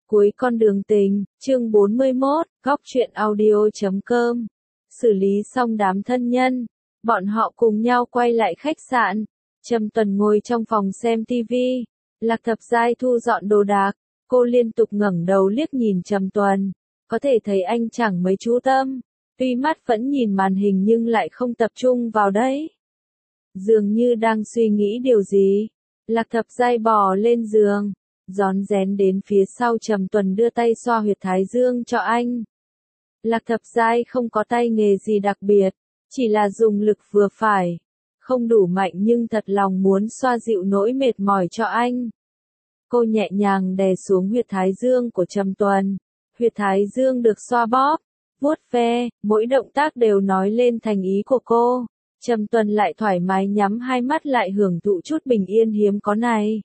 Cuối con đường tình, chương 41, góc truyện audio.com. Xử lý xong đám thân nhân, bọn họ cùng nhau quay lại khách sạn. Trầm Tuần ngồi trong phòng xem tivi, Lạc Thập Giai thu dọn đồ đạc, cô liên tục ngẩng đầu liếc nhìn Trầm Tuần, có thể thấy anh chẳng mấy chú tâm, tuy mắt vẫn nhìn màn hình nhưng lại không tập trung vào đấy. Dường như đang suy nghĩ điều gì, Lạc Thập Giai bò lên giường, rón rén đến phía sau Trầm Tuần đưa tay xoa huyệt thái dương cho anh. Lạc Thập Giai không có tay nghề gì đặc biệt, chỉ là dùng lực vừa phải, không đủ mạnh nhưng thật lòng muốn xoa dịu nỗi mệt mỏi cho anh. Cô nhẹ nhàng đè xuống huyệt thái dương của Trầm Tuần, huyệt thái dương được xoa bóp, vuốt ve, mỗi động tác đều nói lên thành ý của cô. Trầm Tuần lại thoải mái nhắm hai mắt lại hưởng thụ chút bình yên hiếm có này.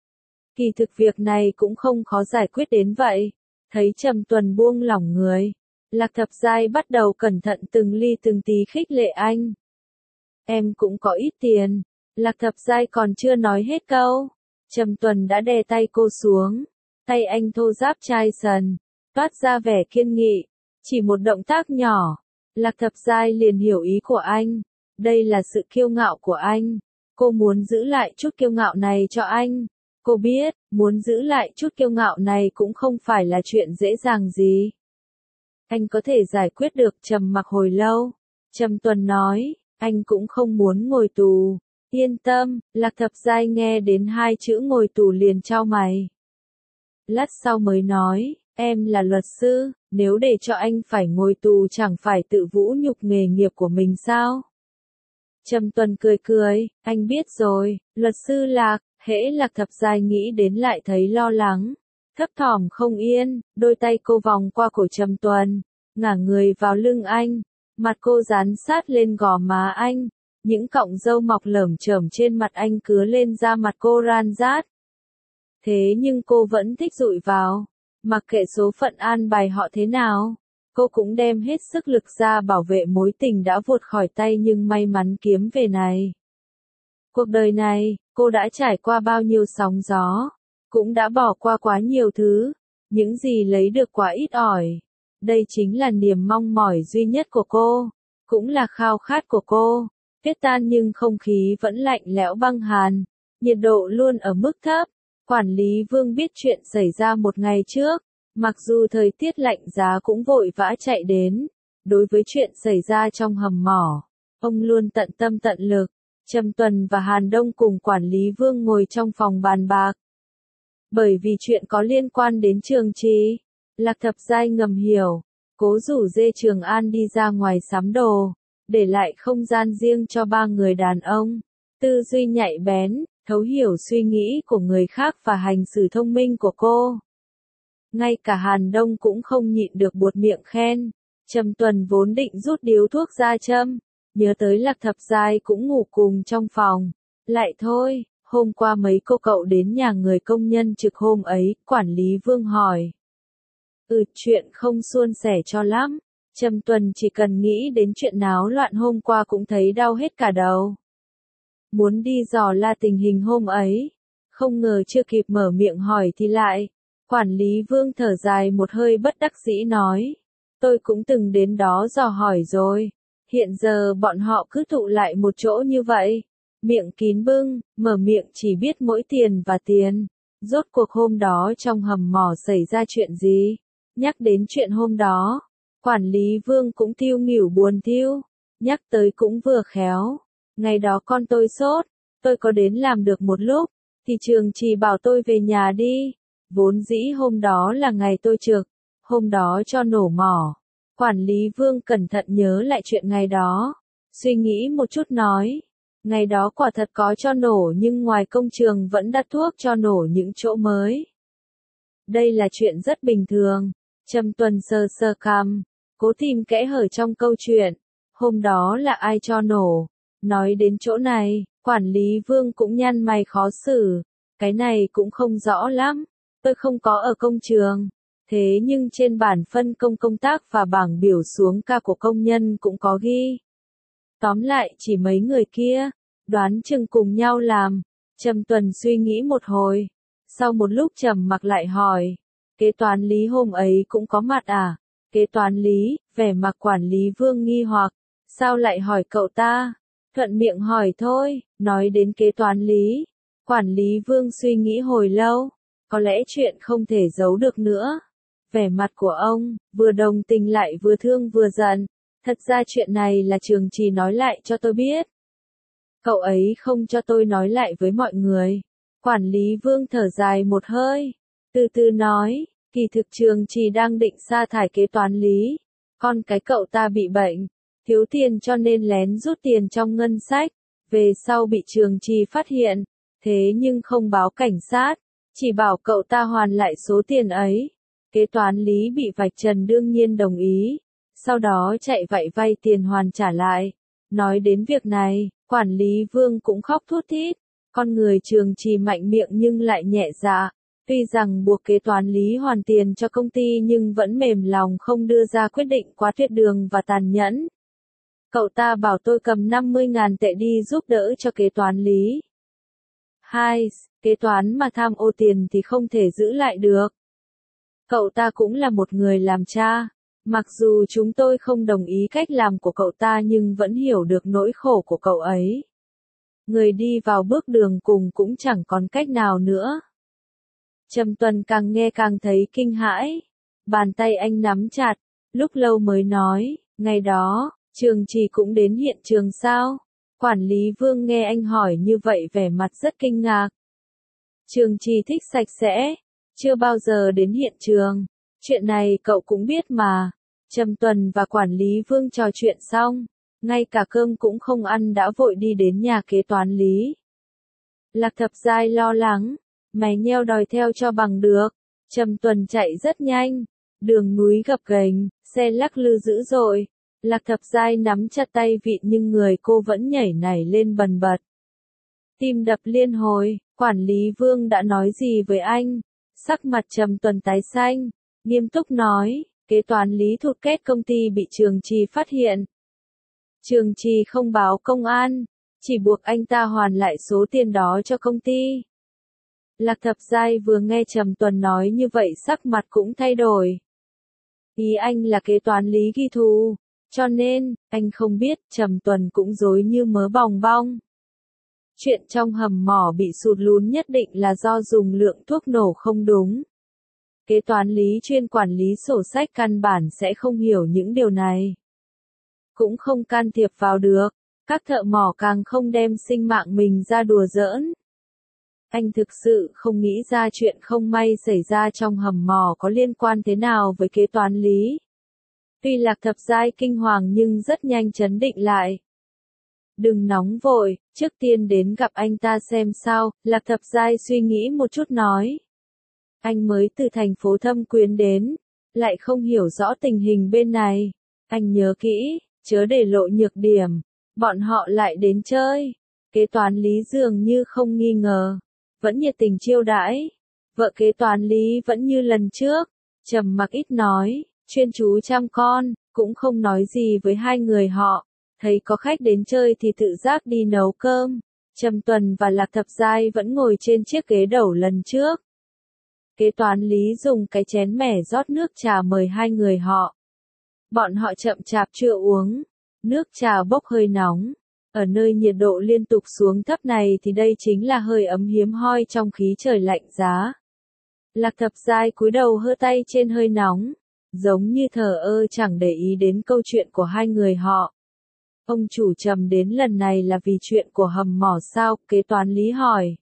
Kỳ thực việc này cũng không khó giải quyết đến vậy. Thấy Trầm Tuần buông lỏng người, Lạc Thập Giai bắt đầu cẩn thận từng ly từng tí khích lệ anh. Em cũng có ít tiền. Lạc Thập Giai còn chưa nói hết câu, Trầm Tuần đã đè tay cô xuống. Tay anh thô ráp chai sần, toát ra vẻ kiên nghị. Chỉ một động tác nhỏ, Lạc Thập Giai liền hiểu ý của anh. Đây là sự kiêu ngạo của anh. Cô muốn giữ lại chút kiêu ngạo này cho anh. Cô biết, muốn giữ lại chút kiêu ngạo này cũng không phải là chuyện dễ dàng gì. Anh có thể giải quyết được. Trầm mặc hồi lâu. Trầm Tuần nói, anh cũng không muốn ngồi tù. Yên tâm. Lạc Thập Giai nghe đến hai chữ ngồi tù liền chau mày. Lát sau mới nói, em là luật sư, nếu để cho anh phải ngồi tù chẳng phải tự vũ nhục nghề nghiệp của mình sao? Trầm Tuần cười cười, anh biết rồi, luật sư Lạc. Hễ Lạc Thập Giai nghĩ đến lại thấy lo lắng, thấp thỏm không yên, đôi tay cô vòng qua cổ Trầm Tuần, ngả người vào lưng anh, mặt cô dán sát lên gò má anh, những cọng râu mọc lởm chởm trên mặt anh cứa lên da mặt cô ran rát. Thế nhưng cô vẫn thích dụi vào, mặc kệ số phận an bài họ thế nào, cô cũng đem hết sức lực ra bảo vệ mối tình đã vụt khỏi tay nhưng may mắn kiếm về này. Cuộc đời này, cô đã trải qua bao nhiêu sóng gió, cũng đã bỏ qua quá nhiều thứ, những gì lấy được quá ít ỏi. Đây chính là niềm mong mỏi duy nhất của cô, cũng là khao khát của cô. Tuyết tan nhưng không khí vẫn lạnh lẽo băng hàn, nhiệt độ luôn ở mức thấp. Quản lý Vương biết chuyện xảy ra một ngày trước, mặc dù thời tiết lạnh giá cũng vội vã chạy đến. Đối với chuyện xảy ra trong hầm mỏ, ông luôn tận tâm tận lực. Trầm Tuần và Hàn Đông cùng quản lý Vương ngồi trong phòng bàn bạc. Bởi vì chuyện có liên quan đến Trường Trì, Lạc Thập Giai ngầm hiểu, cố rủ dê Trường An đi ra ngoài sắm đồ, để lại không gian riêng cho ba người đàn ông. Tư duy nhạy bén, thấu hiểu suy nghĩ của người khác và hành xử thông minh của cô. Ngay cả Hàn Đông cũng không nhịn được buột miệng khen. Trầm Tuần vốn định rút điếu thuốc ra châm, nhớ tới Lạc Thập Giai cũng ngủ cùng trong phòng. Lại thôi, hôm qua mấy cô cậu đến nhà người công nhân trực hôm ấy, quản lý Vương hỏi. Chuyện không suôn sẻ cho lắm. Trầm Tuần chỉ cần nghĩ đến chuyện náo loạn hôm qua cũng thấy đau hết cả đầu. Muốn đi dò la tình hình hôm ấy, không ngờ chưa kịp mở miệng hỏi thì lại. Quản lý Vương thở dài một hơi bất đắc dĩ nói. Tôi cũng từng đến đó dò hỏi rồi. Hiện giờ bọn họ cứ tụ lại một chỗ như vậy. Miệng kín bưng, mở miệng chỉ biết mỗi tiền và tiền. Rốt cuộc hôm đó trong hầm mỏ xảy ra chuyện gì? Nhắc đến chuyện hôm đó, quản lý Vương cũng thiêu nghỉu buồn thiêu. Nhắc tới cũng vừa khéo. Ngày đó con tôi sốt, tôi có đến làm được một lúc, thì Trường Trì bảo tôi về nhà đi. Vốn dĩ hôm đó là ngày tôi trực, hôm đó cho nổ mỏ. Quản lý Vương cẩn thận nhớ lại chuyện ngày đó, suy nghĩ một chút nói. Ngày đó quả thật có cho nổ nhưng ngoài công trường vẫn đặt thuốc cho nổ những chỗ mới. Đây là chuyện rất bình thường. Trầm Tuần sờ sờ cằm, cố tìm kẽ hở trong câu chuyện. Hôm đó là ai cho nổ? Nói đến chỗ này, quản lý Vương cũng nhăn mày khó xử. Cái này cũng không rõ lắm. Tôi không có ở công trường. Thế nhưng trên bản phân công công tác và bảng biểu xuống ca của công nhân cũng có ghi. Tóm lại chỉ mấy người kia, đoán chừng cùng nhau làm. Trầm Tuần suy nghĩ một hồi. Sau một lúc trầm mặc lại hỏi. Kế toán lý hôm ấy cũng có mặt à? Kế toán lý, vẻ mặt quản lý Vương nghi hoặc, sao lại hỏi cậu ta? Thuận miệng hỏi thôi, nói đến kế toán lý. Quản lý Vương suy nghĩ hồi lâu, có lẽ chuyện không thể giấu được nữa. Vẻ mặt của ông, vừa đồng tình lại vừa thương vừa giận. Thật ra chuyện này là Trường Trì nói lại cho tôi biết. Cậu ấy không cho tôi nói lại với mọi người. Quản lý Vương thở dài một hơi, từ từ nói, kỳ thực Trường Trì đang định sa thải kế toán lý. Con cái cậu ta bị bệnh, thiếu tiền cho nên lén rút tiền trong ngân sách. Về sau bị Trường Trì phát hiện, thế nhưng không báo cảnh sát, chỉ bảo cậu ta hoàn lại số tiền ấy. Kế toán lý bị vạch trần đương nhiên đồng ý, sau đó chạy vậy vay tiền hoàn trả lại. Nói đến việc này, quản lý Vương cũng khóc thút thít. Con người Trường Trì mạnh miệng nhưng lại nhẹ dạ. Tuy rằng buộc kế toán lý hoàn tiền cho công ty nhưng vẫn mềm lòng không đưa ra quyết định quá tuyệt đường và tàn nhẫn. Cậu ta bảo tôi cầm 50.000 tệ đi giúp đỡ cho kế toán lý. Hai, kế toán mà tham ô tiền thì không thể giữ lại được. Cậu ta cũng là một người làm cha. Mặc dù chúng tôi không đồng ý cách làm của cậu ta nhưng vẫn hiểu được nỗi khổ của cậu ấy. Người đi vào bước đường cùng cũng chẳng còn cách nào nữa. Trầm Tuần càng nghe càng thấy kinh hãi. Bàn tay anh nắm chặt, lúc lâu mới nói, ngày đó, Trường Trì cũng đến hiện trường sao? Quản lý Vương nghe anh hỏi như vậy vẻ mặt rất kinh ngạc. Trường Trì thích sạch sẽ, chưa bao giờ đến hiện trường. Chuyện này cậu cũng biết mà. Trầm Tuần và quản lý Vương trò chuyện xong, ngay cả cơm cũng không ăn đã vội đi đến nhà kế toán lý. Lạc Thập Giai lo lắng, mày nheo đòi theo cho bằng được. Trầm Tuần chạy rất nhanh, đường núi gập ghềnh, xe lắc lư dữ dội. Lạc Thập Giai nắm chặt tay vịn nhưng người cô vẫn nhảy nảy lên bần bật. Tim đập liên hồi, quản lý Vương đã nói gì với anh? Sắc mặt Trầm Tuần tái xanh, nghiêm túc nói, kế toán lý thụt kết công ty bị Trường Trì phát hiện. Trường Trì không báo công an, chỉ buộc anh ta hoàn lại số tiền đó cho công ty. Lạc Thập Giai vừa nghe Trầm Tuần nói như vậy sắc mặt cũng thay đổi. Ý anh là kế toán lý ghi thù, cho nên, anh không biết, Trầm Tuần cũng rối như mớ bòng bong. Chuyện trong hầm mỏ bị sụt lún nhất định là do dùng lượng thuốc nổ không đúng. Kế toán lý chuyên quản lý sổ sách căn bản sẽ không hiểu những điều này. Cũng không can thiệp vào được, các thợ mỏ càng không đem sinh mạng mình ra đùa giỡn. Anh thực sự không nghĩ ra chuyện không may xảy ra trong hầm mỏ có liên quan thế nào với kế toán lý. Tuy Lạc Thập Giai kinh hoàng nhưng rất nhanh trấn định lại. Đừng nóng vội, trước tiên đến gặp anh ta xem sao, Lạc Thập Giai suy nghĩ một chút nói. Anh mới từ thành phố Thâm Quyến đến, lại không hiểu rõ tình hình bên này. Anh nhớ kỹ, chớ để lộ nhược điểm, bọn họ lại đến chơi. Kế toán lý dường như không nghi ngờ, vẫn nhiệt tình chiêu đãi. Vợ kế toán lý vẫn như lần trước, trầm mặc ít nói, chuyên chú chăm con, cũng không nói gì với hai người họ. Thấy có khách đến chơi thì tự giác đi nấu cơm. Trầm Tuần và Lạc Thập Giai vẫn ngồi trên chiếc ghế đầu lần trước. Kế toán lý dùng cái chén mẻ rót nước trà mời hai người họ. Bọn họ chậm chạp chưa uống. Nước trà bốc hơi nóng. Ở nơi nhiệt độ liên tục xuống thấp này thì đây chính là hơi ấm hiếm hoi trong khí trời lạnh giá. Lạc Thập Giai cúi đầu hơ tay trên hơi nóng, giống như thờ ơ chẳng để ý đến câu chuyện của hai người họ. Ông chủ Trầm đến lần này là vì chuyện của hầm mỏ sao? Kế toán lý hỏi.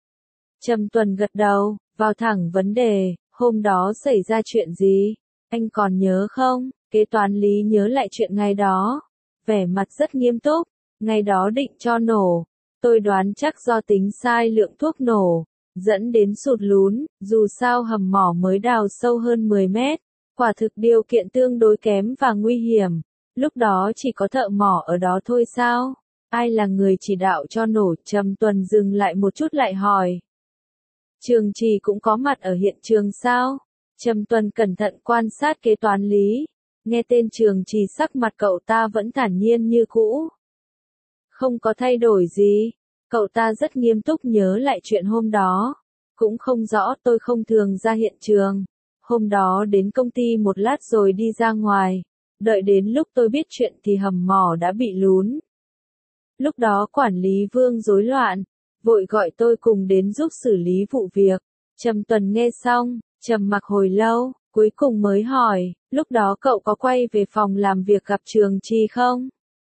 Trầm Tuần gật đầu, vào thẳng vấn đề, hôm đó xảy ra chuyện gì? Anh còn nhớ không? Kế toán lý nhớ lại chuyện ngày đó. Vẻ mặt rất nghiêm túc, ngày đó định cho nổ. Tôi đoán chắc do tính sai lượng thuốc nổ, dẫn đến sụt lún, dù sao hầm mỏ mới đào sâu hơn 10 mét. Quả thực điều kiện tương đối kém và nguy hiểm. Lúc đó chỉ có thợ mỏ ở đó thôi sao? Ai là người chỉ đạo cho nổ? Trầm Tuần dừng lại một chút lại hỏi. Trường Trì cũng có mặt ở hiện trường sao? Trầm Tuần cẩn thận quan sát kế toán lý. Nghe tên Trường Trì sắc mặt cậu ta vẫn thản nhiên như cũ. Không có thay đổi gì. Cậu ta rất nghiêm túc nhớ lại chuyện hôm đó. Cũng không rõ, tôi không thường ra hiện trường. Hôm đó đến công ty một lát rồi đi ra ngoài, đợi đến lúc tôi biết chuyện thì hầm mỏ đã bị lún. Lúc đó quản lý Vương rối loạn, vội gọi tôi cùng đến giúp xử lý vụ việc. Trầm Tuần nghe xong, trầm mặc hồi lâu, cuối cùng mới hỏi, lúc đó cậu có quay về phòng làm việc gặp Trường Trì không?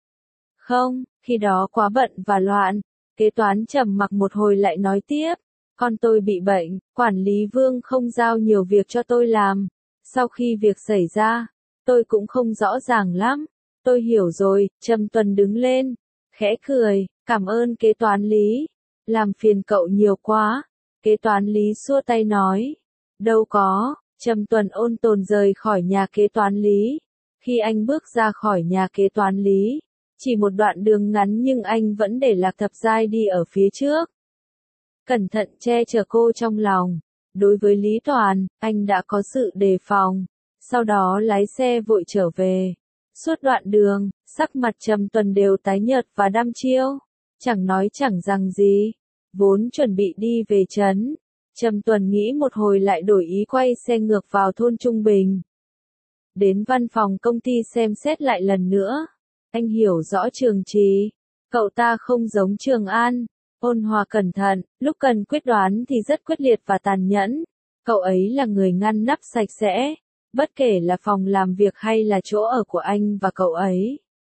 Không, khi đó quá bận và loạn. Kế toán trầm mặc một hồi lại nói tiếp, con tôi bị bệnh, quản lý Vương không giao nhiều việc cho tôi làm. Sau khi việc xảy ra, tôi cũng không rõ ràng lắm. Tôi hiểu rồi, Trầm Tuần đứng lên, khẽ cười, cảm ơn kế toán Lý. Làm phiền cậu nhiều quá. Kế toán Lý xua tay nói, đâu có. Trầm Tuần ôn tồn rời khỏi nhà kế toán Lý. Khi anh bước ra khỏi nhà kế toán Lý, chỉ một đoạn đường ngắn nhưng anh vẫn để Lạc Thập Giai đi ở phía trước. Cẩn thận che chở cô trong lòng. Đối với Lý Toàn, anh đã có sự đề phòng. Sau đó lái xe vội trở về. Suốt đoạn đường, sắc mặt Trầm Tuần đều tái nhợt và đăm chiêu. Chẳng nói chẳng rằng gì. Vốn chuẩn bị đi về trấn. Trầm Tuần nghĩ một hồi lại đổi ý quay xe ngược vào thôn Trung Bình. Đến văn phòng công ty xem xét lại lần nữa. Anh hiểu rõ Trường Trì. Cậu ta không giống Trường An. Ôn hòa cẩn thận, lúc cần quyết đoán thì rất quyết liệt và tàn nhẫn. Cậu ấy là người ngăn nắp sạch sẽ. Bất kể là phòng làm việc hay là chỗ ở của anh và cậu ấy,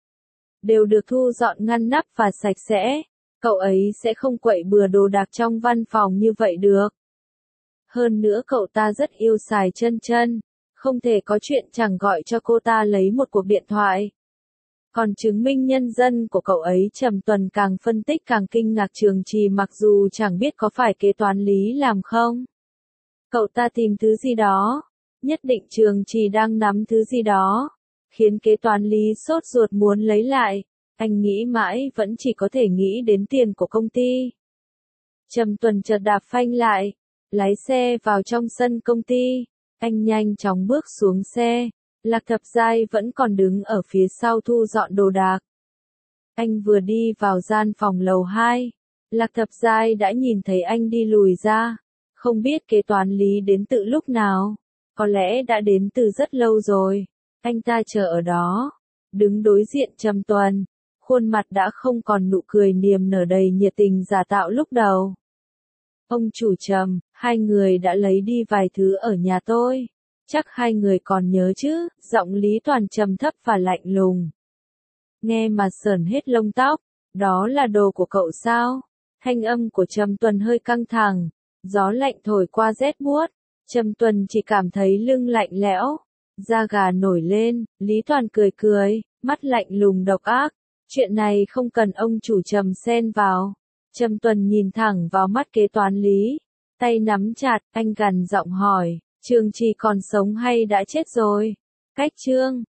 đều được thu dọn ngăn nắp và sạch sẽ. Cậu ấy sẽ không quậy bừa đồ đạc trong văn phòng như vậy được. Hơn nữa cậu ta rất yêu xài Chân Chân. Không thể có chuyện chẳng gọi cho cô ta lấy một cuộc điện thoại. Còn chứng minh nhân dân của cậu ấy Trầm Tuần càng phân tích càng kinh ngạc Trường Trì mặc dù chẳng biết có phải kế toán Lý làm không. Cậu ta tìm thứ gì đó. Nhất định Trường Trì đang nắm thứ gì đó. Khiến kế toán Lý sốt ruột muốn lấy lại. Anh nghĩ mãi vẫn chỉ có thể nghĩ đến tiền của công ty. Trầm Tuần chợt đạp phanh lại. Lái xe vào trong sân công ty. Anh nhanh chóng bước xuống xe. Lạc Thập Giai vẫn còn đứng ở phía sau thu dọn đồ đạc. Anh vừa đi vào gian phòng lầu 2. Lạc Thập Giai đã nhìn thấy anh đi lùi ra. Không biết kế toán Lý đến từ lúc nào. Có lẽ đã đến từ rất lâu rồi. Anh ta chờ ở đó. Đứng đối diện Trầm Tuần. Khuôn mặt đã không còn nụ cười niềm nở đầy nhiệt tình giả tạo lúc đầu. Ông chủ Trầm, hai người đã lấy đi vài thứ ở nhà tôi. Chắc hai người còn nhớ chứ, giọng Lý Toàn trầm thấp và lạnh lùng. Nghe mà sởn hết lông tóc, đó là đồ của cậu sao? Thanh âm của Trầm Tuần hơi căng thẳng, gió lạnh thổi qua rét buốt. Trầm Tuần chỉ cảm thấy lưng lạnh lẽo, da gà nổi lên. Lý Toàn cười cười, mắt lạnh lùng độc ác. Chuyện này không cần ông chủ Trầm xen vào. Trầm Tuần nhìn thẳng vào mắt kế toán Lý, tay nắm chặt, anh gằn giọng hỏi, Trường Trì còn sống hay đã chết rồi? Cách chương